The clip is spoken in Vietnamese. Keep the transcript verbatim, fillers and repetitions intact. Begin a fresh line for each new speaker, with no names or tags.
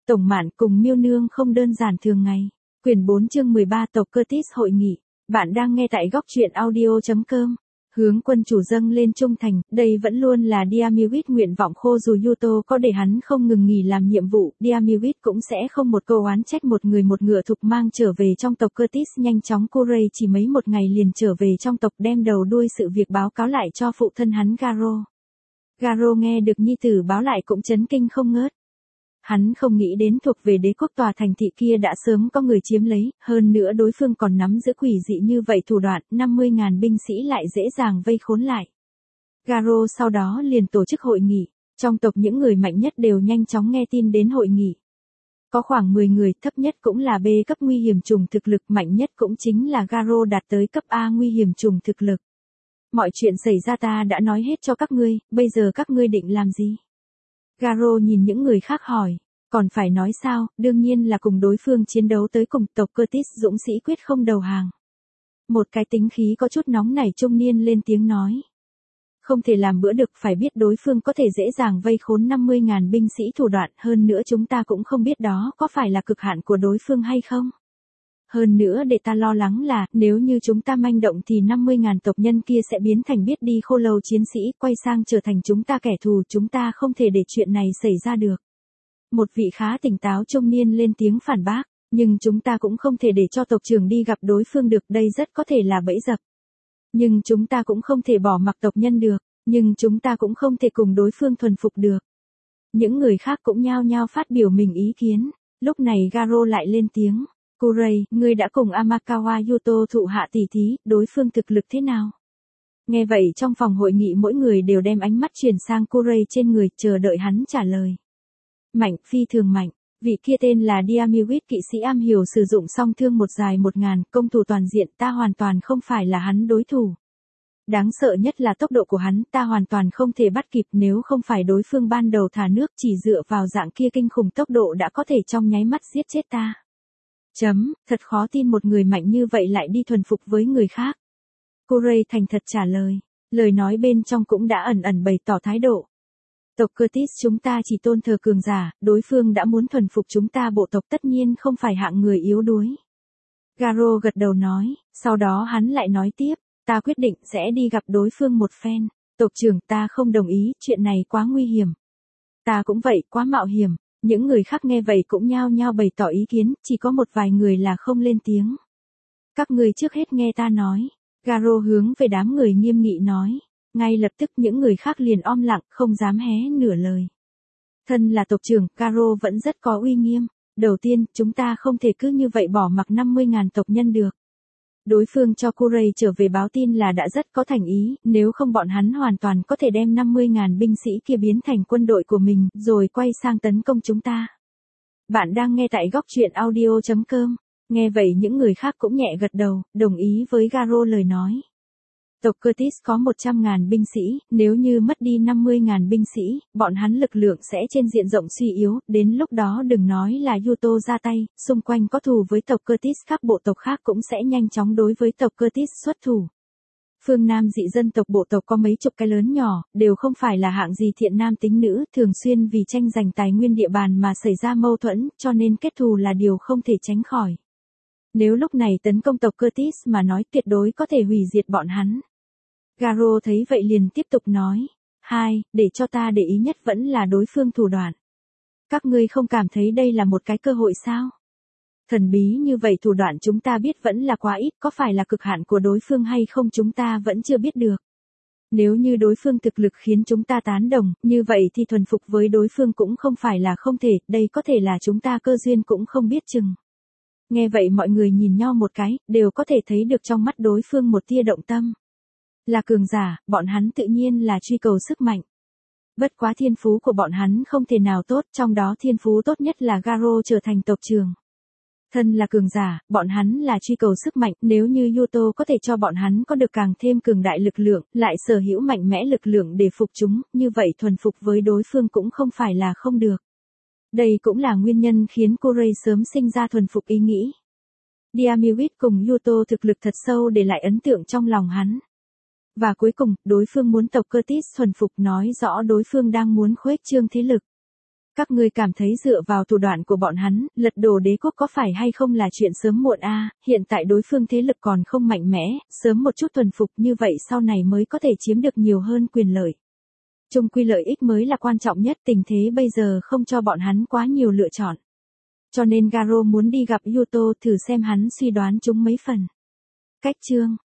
Tổng Mạn cùng Miêu Nương không đơn giản thường ngày. Quyển bốn chương mười ba tộc Curtis hội nghị. Bạn đang nghe tại góc truyện audio chấm com. Hướng quân chủ dâng lên trung thành, đây vẫn luôn là Diamewit nguyện vọng khô dù Yuto có để hắn không ngừng nghỉ làm nhiệm vụ, Diamewit cũng sẽ không một câu oán trách một người một ngựa thục mang trở về trong tộc Curtis nhanh chóng Kuray chỉ mấy một ngày liền trở về trong tộc đem đầu đuôi sự việc báo cáo lại cho phụ thân hắn Garo. Garo nghe được nhi tử báo lại cũng chấn kinh không ngớt. Hắn không nghĩ đến thuộc về đế quốc tòa thành thị kia đã sớm có người chiếm lấy, hơn nữa đối phương còn nắm giữ quỷ dị như vậy thủ đoạn, năm mươi ngàn binh sĩ lại dễ dàng vây khốn lại. Garo sau đó liền tổ chức hội nghị, trong tộc những người mạnh nhất đều nhanh chóng nghe tin đến hội nghị. Có khoảng mười người, thấp nhất cũng là B cấp nguy hiểm trùng thực lực, mạnh nhất cũng chính là Garo đạt tới cấp A nguy hiểm trùng thực lực. Mọi chuyện xảy ra ta đã nói hết cho các ngươi, bây giờ các ngươi định làm gì? Garo nhìn những người khác hỏi, còn phải nói sao, đương nhiên là cùng đối phương chiến đấu tới cùng, tộc Curtis dũng sĩ quyết không đầu hàng. Một cái tính khí có chút nóng nảy trung niên lên tiếng nói. Không thể làm bữa được, phải biết đối phương có thể dễ dàng vây khốn năm mươi ngàn binh sĩ thủ đoạn, hơn nữa chúng ta cũng không biết đó có phải là cực hạn của đối phương hay không. Hơn nữa để ta lo lắng là, nếu như chúng ta manh động thì năm mươi ngàn tộc nhân kia sẽ biến thành biết đi khô lâu chiến sĩ, quay sang trở thành chúng ta kẻ thù, chúng ta không thể để chuyện này xảy ra được. Một vị khá tỉnh táo trung niên lên tiếng phản bác, nhưng chúng ta cũng không thể để cho tộc trưởng đi gặp đối phương được, đây rất có thể là bẫy dập. Nhưng chúng ta cũng không thể bỏ mặc tộc nhân được, nhưng chúng ta cũng không thể cùng đối phương thuần phục được. Những người khác cũng nhao nhao phát biểu mình ý kiến, lúc này Garo lại lên tiếng. Kuray, ngươi đã cùng Amakawa Yuto thụ hạ tỷ thí, đối phương thực lực thế nào? Nghe vậy trong phòng hội nghị mỗi người đều đem ánh mắt chuyển sang Kuray trên người, chờ đợi hắn trả lời. Mạnh, phi thường mạnh, vị kia tên là Diamewit kỵ sĩ am hiểu sử dụng song thương một dài một ngàn, công thủ toàn diện, ta hoàn toàn không phải là hắn đối thủ. Đáng sợ nhất là tốc độ của hắn, ta hoàn toàn không thể bắt kịp, nếu không phải đối phương ban đầu thả nước chỉ dựa vào dạng kia kinh khủng tốc độ đã có thể trong nháy mắt giết chết ta. Chấm, thật khó tin một người mạnh như vậy lại đi thuần phục với người khác. Kuray thành thật trả lời, lời nói bên trong cũng đã ẩn ẩn bày tỏ thái độ. Tộc Curtis chúng ta chỉ tôn thờ cường giả, đối phương đã muốn thuần phục chúng ta bộ tộc tất nhiên không phải hạng người yếu đuối. Garo gật đầu nói, sau đó hắn lại nói tiếp, ta quyết định sẽ đi gặp đối phương một phen. Tộc trưởng, ta không đồng ý, chuyện này quá nguy hiểm. Ta cũng vậy, quá mạo hiểm. Những người khác nghe vậy cũng nhao nhao bày tỏ ý kiến, chỉ có một vài người là không lên tiếng. Các ngươi trước hết nghe ta nói. Garo hướng về đám người nghiêm nghị nói. Ngay lập tức những người khác liền om lặng, không dám hé nửa lời. Thân là tộc trưởng, Garo vẫn rất có uy nghiêm. Đầu tiên, chúng ta không thể cứ như vậy bỏ mặc năm mươi ngàn tộc nhân được. Đối phương cho Kuray trở về báo tin là đã rất có thành ý, nếu không bọn hắn hoàn toàn có thể đem năm mươi ngàn binh sĩ kia biến thành quân đội của mình, rồi quay sang tấn công chúng ta. Bạn đang nghe tại góc truyện audio chấm com. Nghe vậy những người khác cũng nhẹ gật đầu, đồng ý với Garo lời nói. Tộc Curtis có một trăm ngàn binh sĩ, nếu như mất đi năm mươi ngàn binh sĩ, bọn hắn lực lượng sẽ trên diện rộng suy yếu, đến lúc đó đừng nói là Yuto ra tay, xung quanh có thù với tộc Curtis, các bộ tộc khác cũng sẽ nhanh chóng đối với tộc Curtis xuất thủ. Phương Nam dị dân tộc bộ tộc có mấy chục cái lớn nhỏ, đều không phải là hạng gì thiện nam tính nữ, thường xuyên vì tranh giành tài nguyên địa bàn mà xảy ra mâu thuẫn, cho nên kết thù là điều không thể tránh khỏi. Nếu lúc này tấn công tộc Curtis mà nói tuyệt đối có thể hủy diệt bọn hắn. Garo thấy vậy liền tiếp tục nói. Hai, để cho ta để ý nhất vẫn là đối phương thủ đoạn. Các ngươi không cảm thấy đây là một cái cơ hội sao? Thần bí như vậy thủ đoạn chúng ta biết vẫn là quá ít, có phải là cực hạn của đối phương hay không chúng ta vẫn chưa biết được. Nếu như đối phương thực lực khiến chúng ta tán đồng, như vậy thì thuần phục với đối phương cũng không phải là không thể, đây có thể là chúng ta cơ duyên cũng không biết chừng. Nghe vậy mọi người nhìn nhau một cái, đều có thể thấy được trong mắt đối phương một tia động tâm. Là cường giả, bọn hắn tự nhiên là truy cầu sức mạnh. Bất quá thiên phú của bọn hắn không thể nào tốt, trong đó thiên phú tốt nhất là Garo trở thành tộc trưởng. Thân là cường giả, bọn hắn là truy cầu sức mạnh, nếu như Yuto có thể cho bọn hắn có được càng thêm cường đại lực lượng, lại sở hữu mạnh mẽ lực lượng để phục chúng, như vậy thuần phục với đối phương cũng không phải là không được. Đây cũng là nguyên nhân khiến Kuray sớm sinh ra thuần phục ý nghĩ. Diamewit cùng Yuto thực lực thật sâu để lại ấn tượng trong lòng hắn. Và cuối cùng, đối phương muốn tộc Curtis thuần phục nói rõ đối phương đang muốn khuếch trương thế lực. Các ngươi cảm thấy dựa vào thủ đoạn của bọn hắn, lật đổ đế quốc có phải hay không là chuyện sớm muộn a? Hiện tại đối phương thế lực còn không mạnh mẽ, sớm một chút thuần phục như vậy sau này mới có thể chiếm được nhiều hơn quyền lợi. Chung quy lợi ích mới là quan trọng nhất, tình thế bây giờ không cho bọn hắn quá nhiều lựa chọn. Cho nên Garo muốn đi gặp Yuto thử xem hắn suy đoán chúng mấy phần. Cách chương